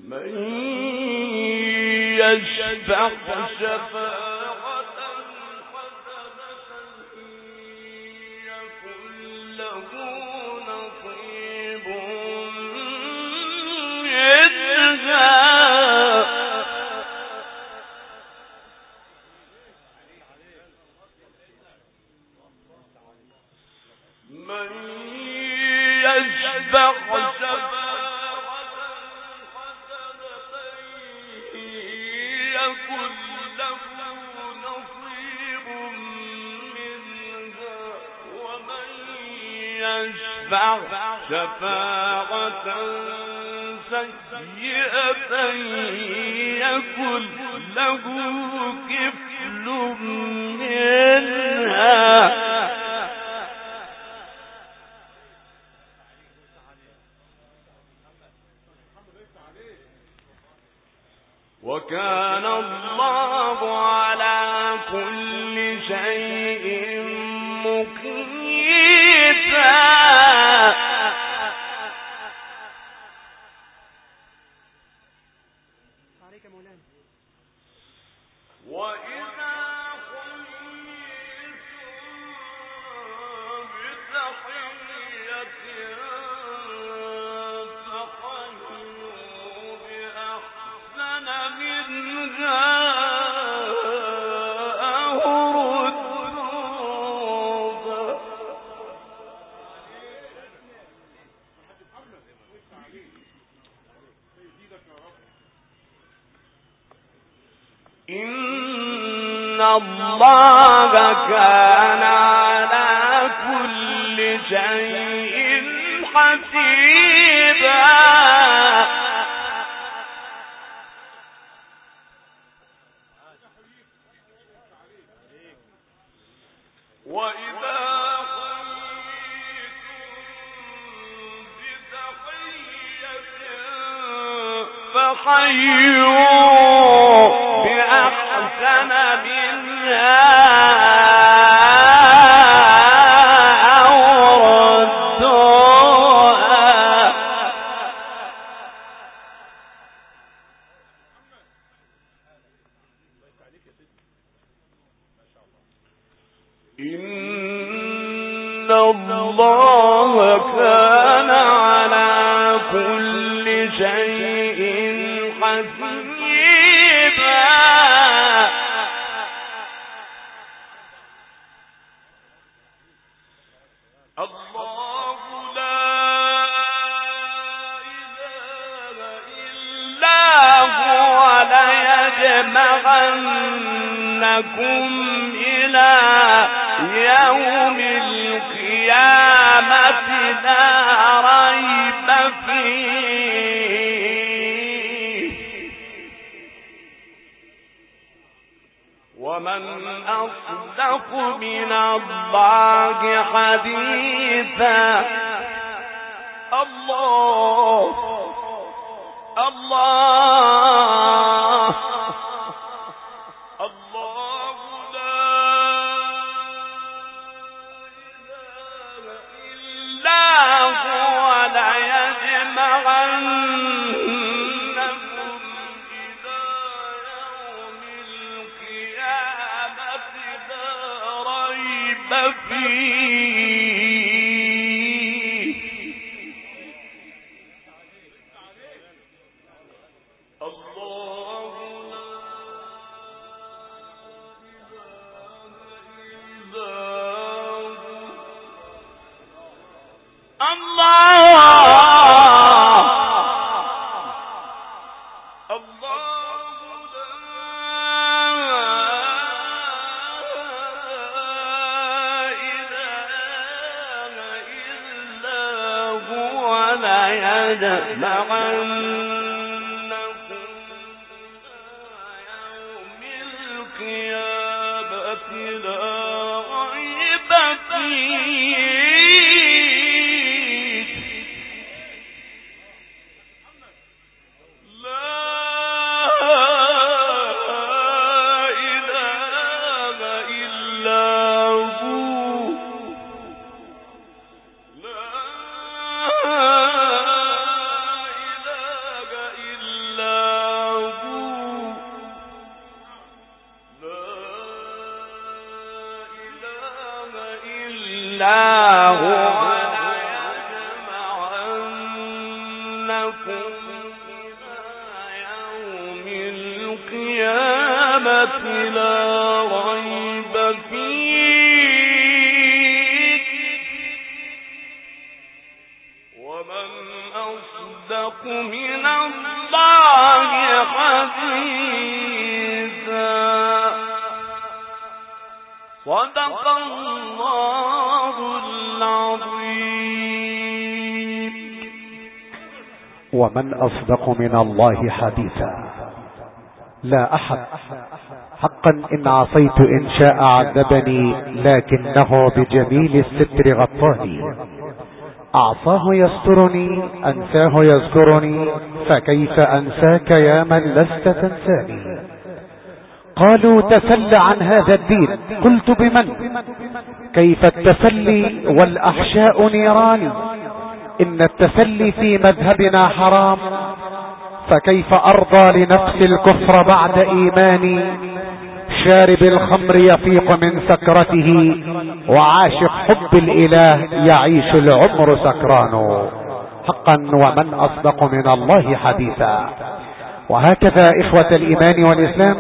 من يشفع شفاعة حسنة يكن له نصيب منها من يشفع شفاعة سيئة يكن له كفل منها وكان الله على كل شيء مقيتا. وإذا حييتم بتحية فحيوا بأحسن منها أو ردوها. إن الله كان على كل شيء حسيبا. وإذا حييتم بتحية فحيوا بأحسن منها أو ردوها. إن الله كان على كل شيء حسيبا. الله لا إله إلا هو ليجمعنكم إلى يوم القيامة لا ريب فيه. ومن أصدق من الله حديثا. الله الله الله لا إله إلا هو ليجمعنكم إلى يوم القيامة لا ريب فيه. لا ريب فيه ومن أصدق من الله حديثا صدق الله العظيم. ومن أصدق من الله حديثا. لا أحد حقا إن عصيت إن شاء عذبني لكنه بجميل الستر غطاني. أعصاه يسترني أنساه يذكرني فكيف أنساك يا من لست تنساني. قالوا تسل عن هذا الدين قلت بمن كيف التسلي والأحشاء نيران. إن التسلي في مذهبنا حرام فكيف أرضى لنفس الكفر بعد إيماني. شارب الخمر يفيق من سكرته وعاشق حب الإله يعيش العمر سكران. حقا ومن أصدق من الله حديثا. وهكذا إخوة الإيمان والإسلام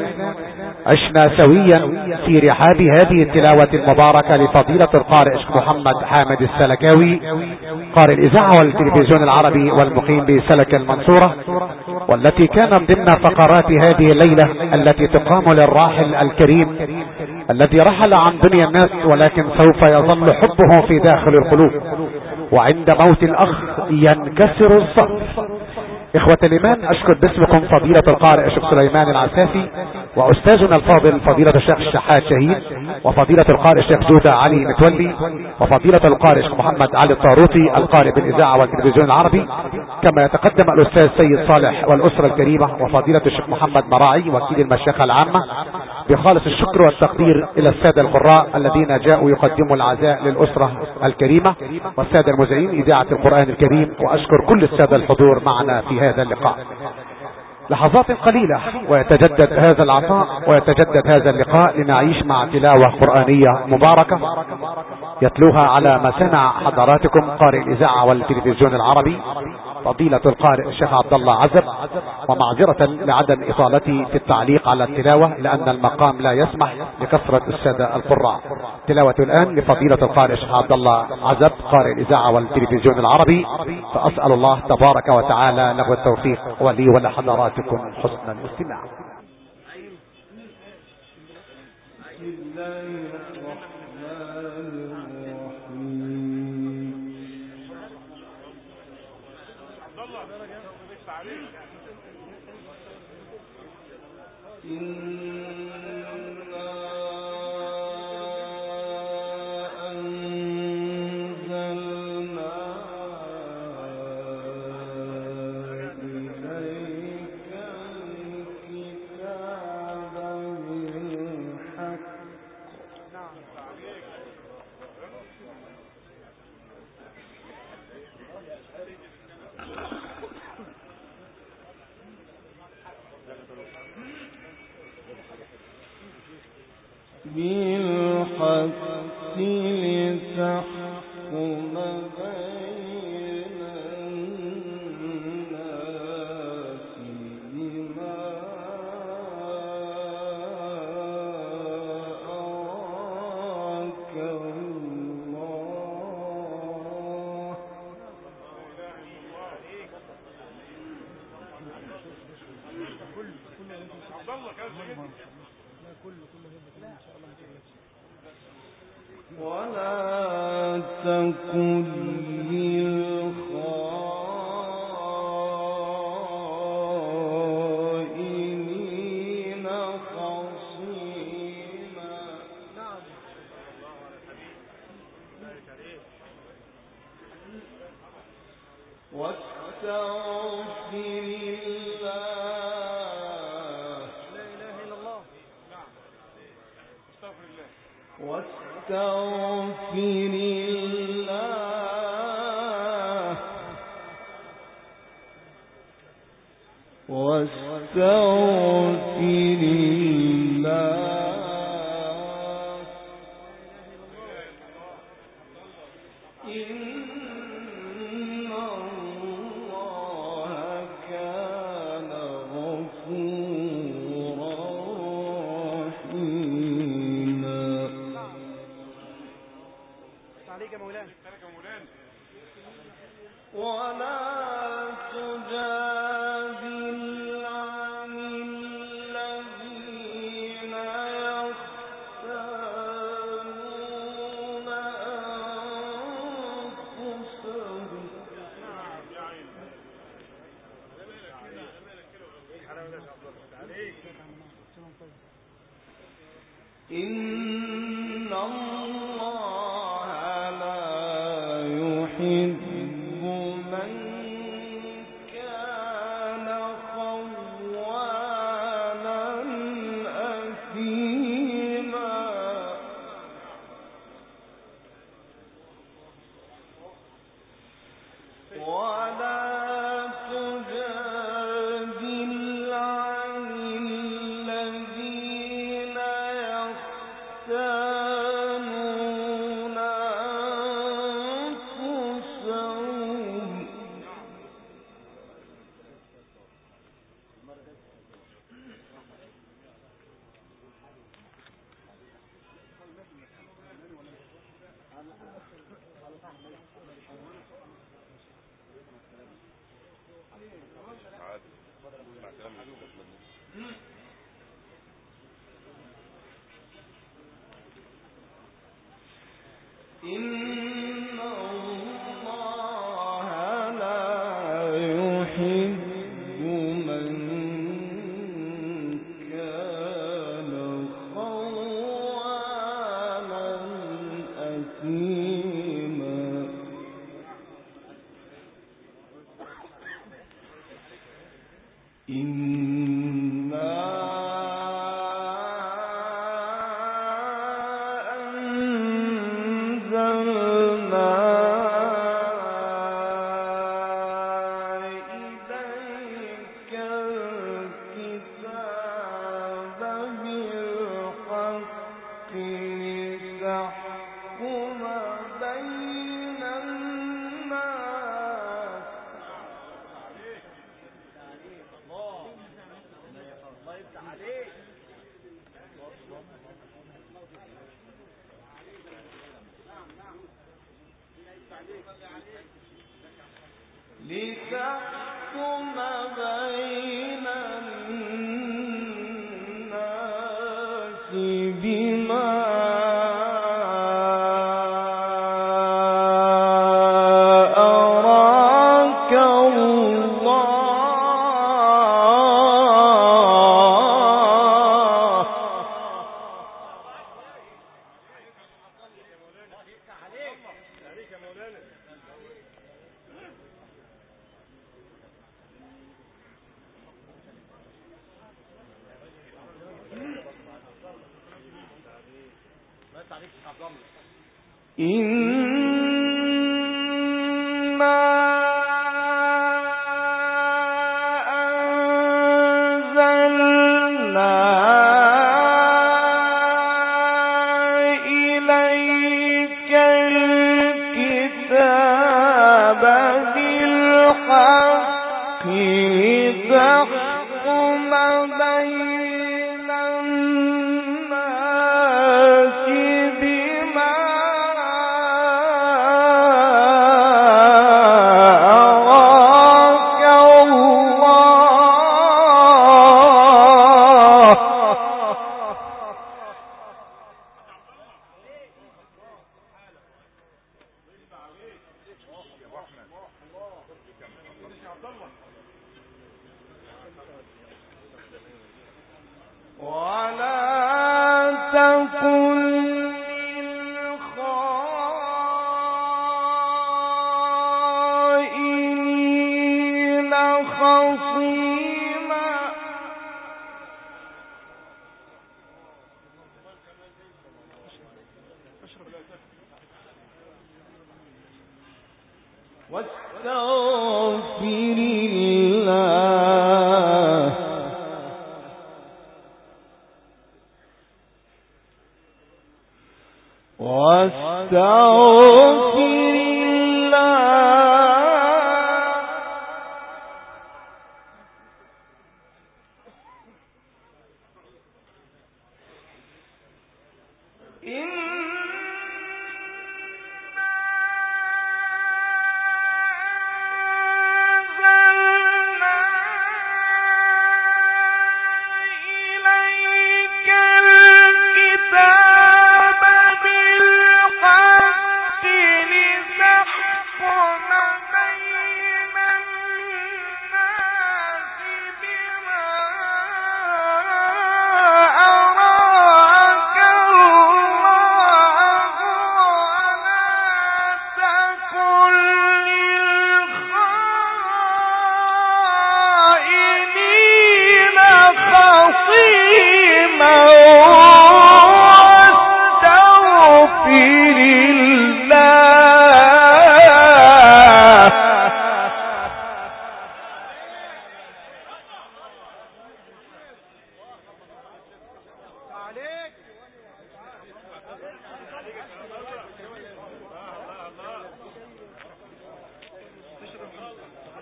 عشنا سويا في رحاب هذه التلاوة المباركة لفضيلة القارئ الشيخ محمد حامد السلكاوي قارئ الإذاعة والتلفزيون العربي والمقيم بسلك المنصورة، والتي كانت ضمن فقرات هذه الليلة التي تقام للراحل الكريم الذي رحل عن دنيا الناس ولكن سوف يظل حبه في داخل القلوب. وعند موت الأخ ينكسر الصف. إخوة الإيمان أشكر باسمكم فضيلة القارئ الشيخ سليمان العسافي وأستاذنا الفاضل فضيلة الشيخ الشحات شهيد وفضيلة القارئ الشيخ جودة علي متولي وفضيلة القارئ الشيخ محمد علي الطاروطي القارئ بالإذاعة والتلفزيون العربي، كما يتقدم الأستاذ سيد صالح والأسرة الكريمة وفضيلة الشيخ محمد مراعي وكيل المشيخة العامة، بخالص الشكر والتقدير إلى السادة القراء الذين جاءوا يقدموا العزاء للأسرة الكريمة والسادة المذيعين إذاعة القرآن الكريم. وأشكر كل السادة الحضور معنا في هذا اللقاء. لحظات قليلة ويتجدد هذا العطاء ويتجدد هذا اللقاء لنعيش مع تلاوة قرآنية مباركة يتلوها على مسامع حضراتكم قارئ الإذاعة والتلفزيون العربي فضيلة القارئ الشيخ عبد الله عزب. ومعذرة لعدم إطالتي في التعليق على التلاوة لأن المقام لا يسمح لكثرة السادة القراء. تلاوة الآن لفضيلة القارئ الشيخ عبد الله عزب قارئ الإذاعة والتلفزيون العربي، فأسأل الله تبارك وتعالى له التوفيق ولي ولحضراتكم حسن الاستماع. بالحق لتحكم بين الناس بما أراك الله. ولا تكن للخائنين خصيما. واستغفر واستغفر الله واستغفر الله إن الله إن الله لا يحب من كان خوانا أثيما ولا تجادل عن الذين يختانون أنفسهم إن الله لا يحب من كان خوانا أثيما لتحكم بين الناس بما أراك الله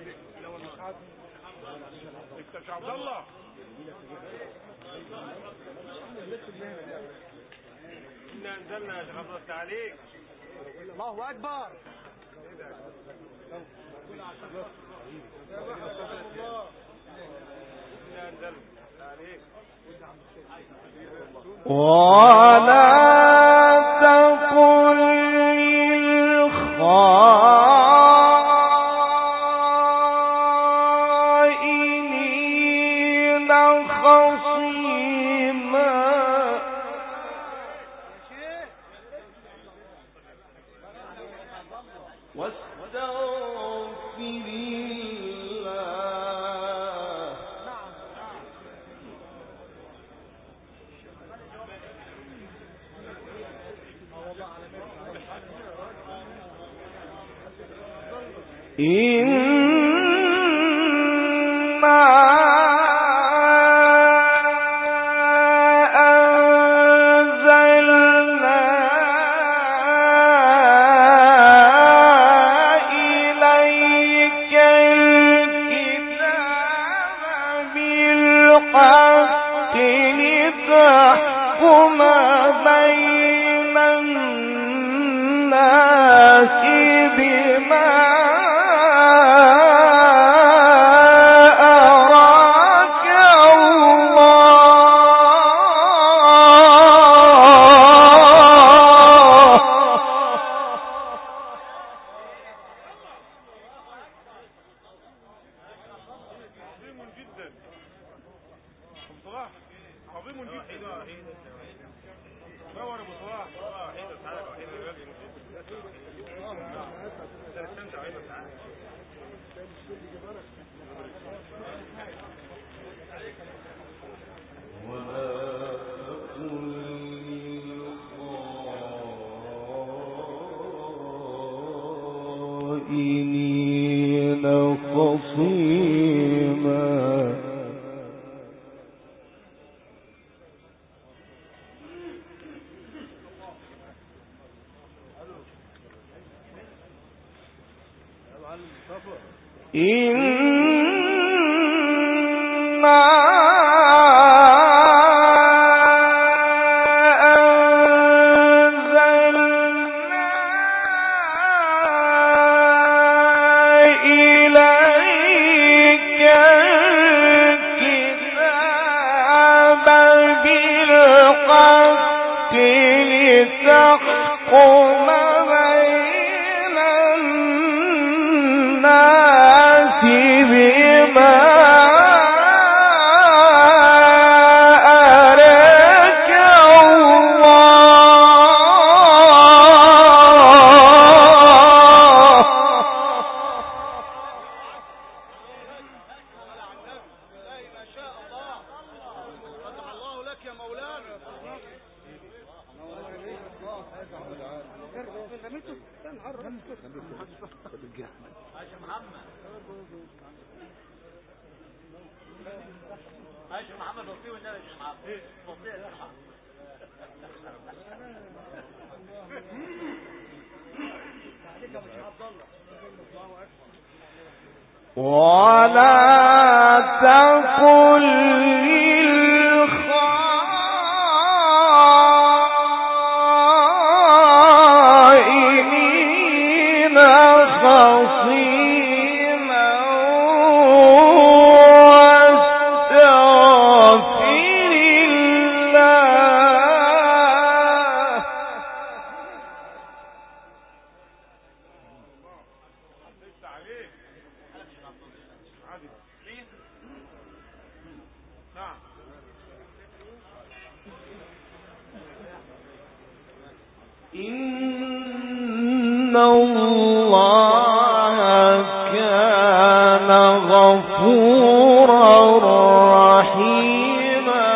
انت عبد الله إنا أنزلنا يا شيخ عبد الله عليك. الله أكبر. إنا أنزلنا عليك. ولا تقل للخائنين خصيما واستغفر ولا تقل للخائنين خصيما واستغفر الله إن الله كان غفورا رحيما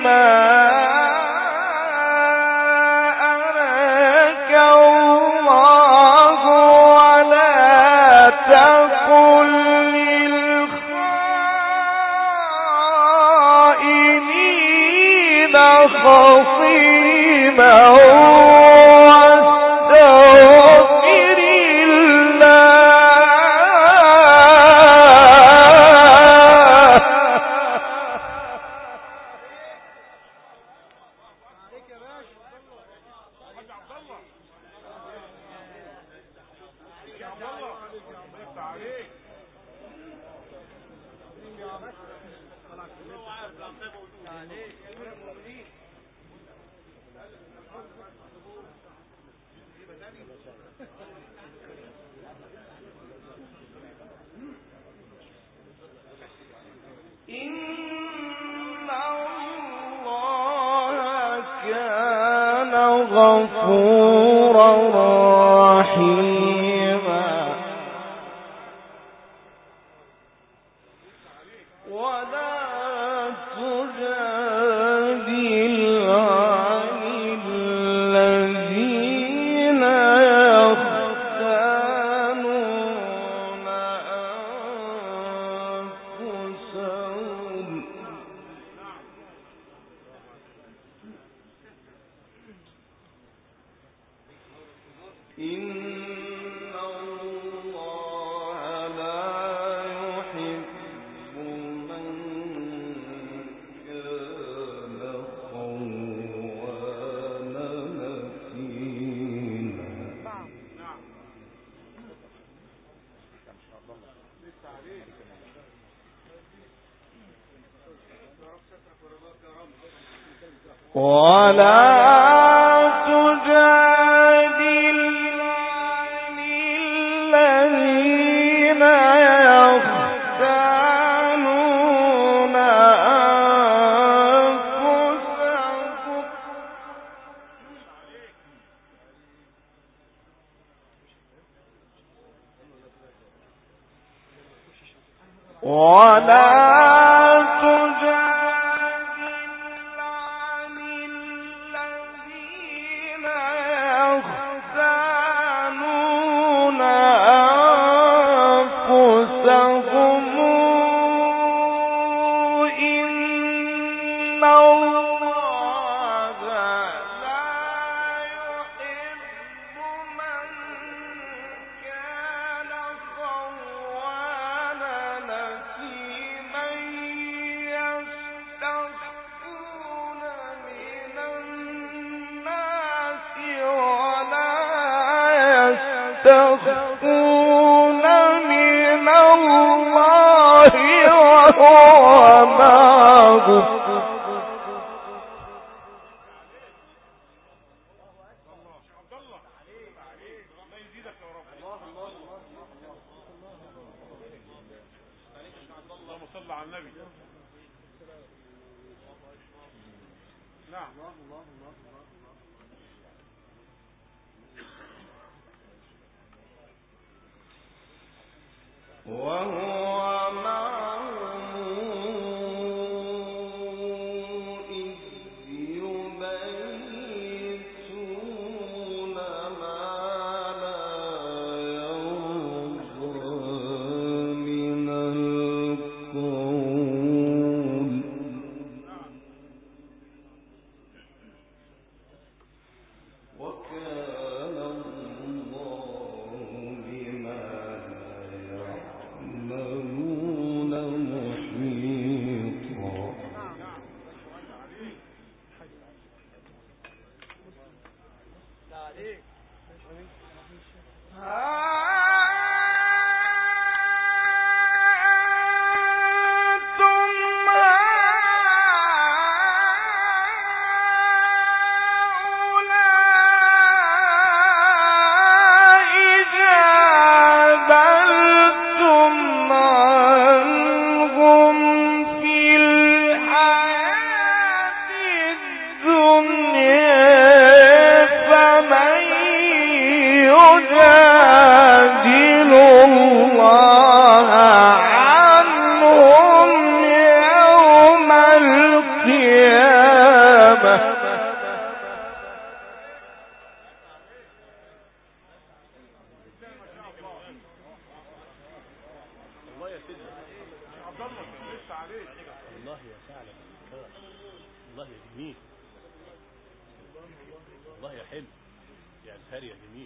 غفورا رحيما ولا تجادل عن الذين يختانون أنفسهم إن الله لا يحب من كان خوانا أثيما ولا تجادل عن الذين يختانون أنفسهم ولا تجادل عن الذين يختانون أنفسهم إن الله لا يحب من كان خوانا أثيما يستخفون من الناس ولا يستخفون من الله وهو معهم اللهم صل على النبي. نعم وهو معهم إذ يبيتون ما لا يرضى من القول وكان الله بما يعملون محيطا فمن يجادل الله يا جميل، الله يا حلو يا أزهر يا جميل.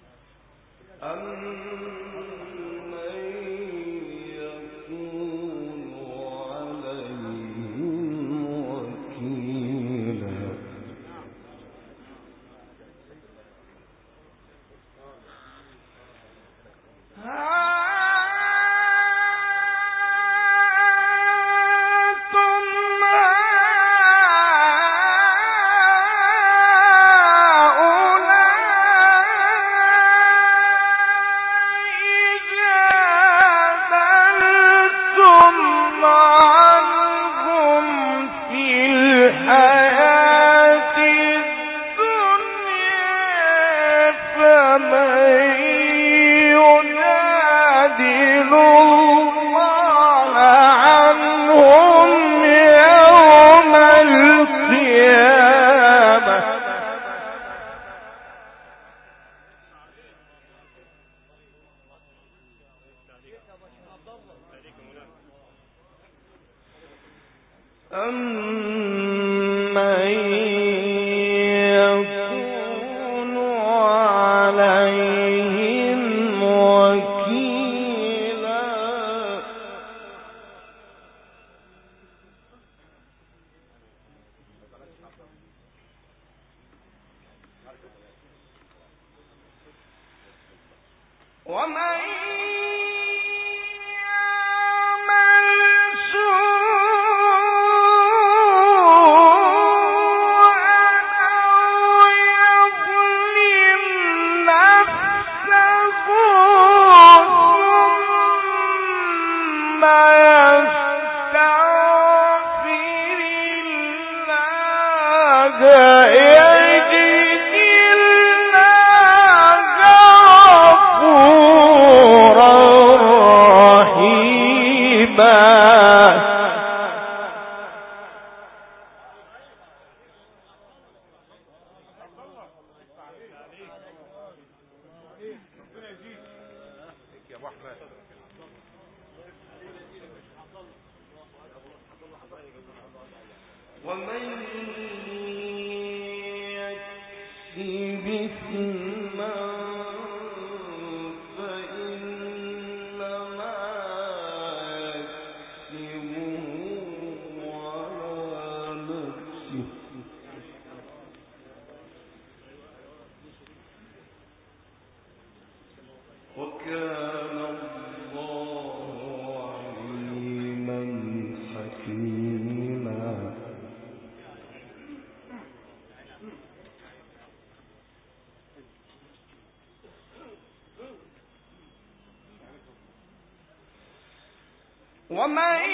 ومن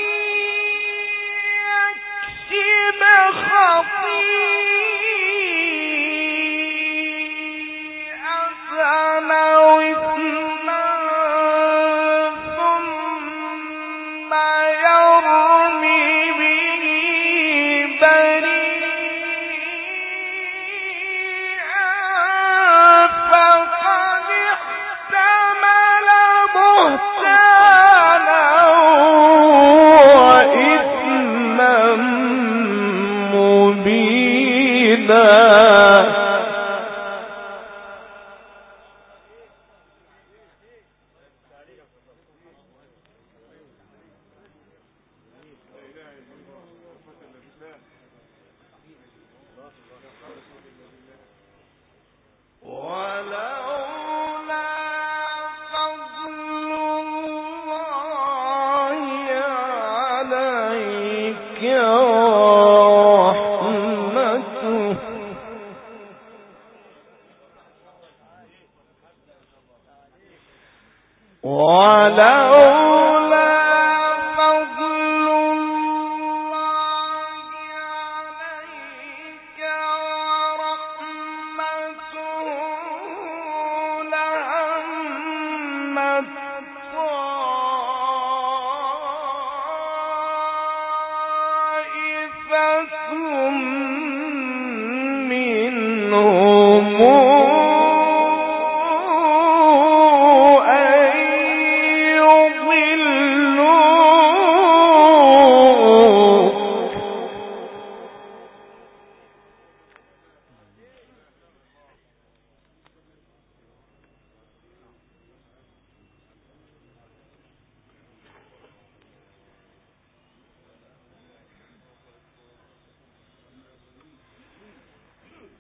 يكسب خطيئة أو إثما ثم يرم به بريئا فقد احتمل بهتانا وإثما مبينا.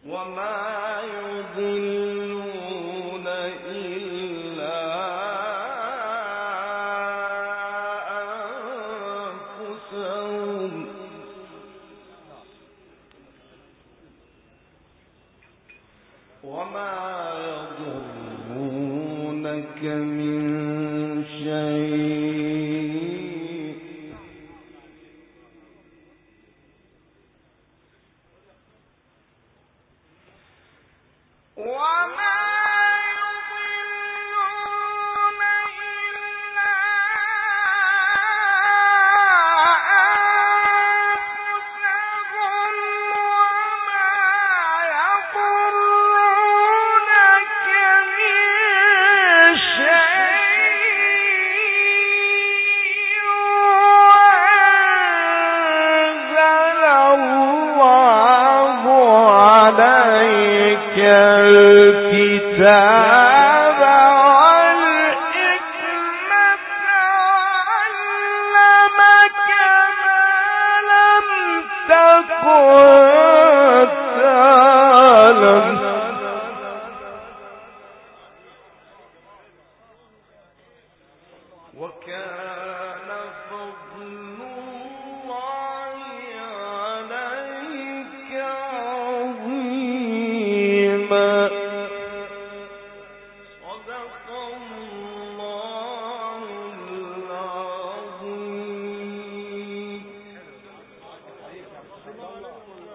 وما يضلون إلا أنفسهم وما يضرونك من شيء وما يضلون إلا أنفسهم وما يضرونك من شيء وأنزل الله عليك الكتاب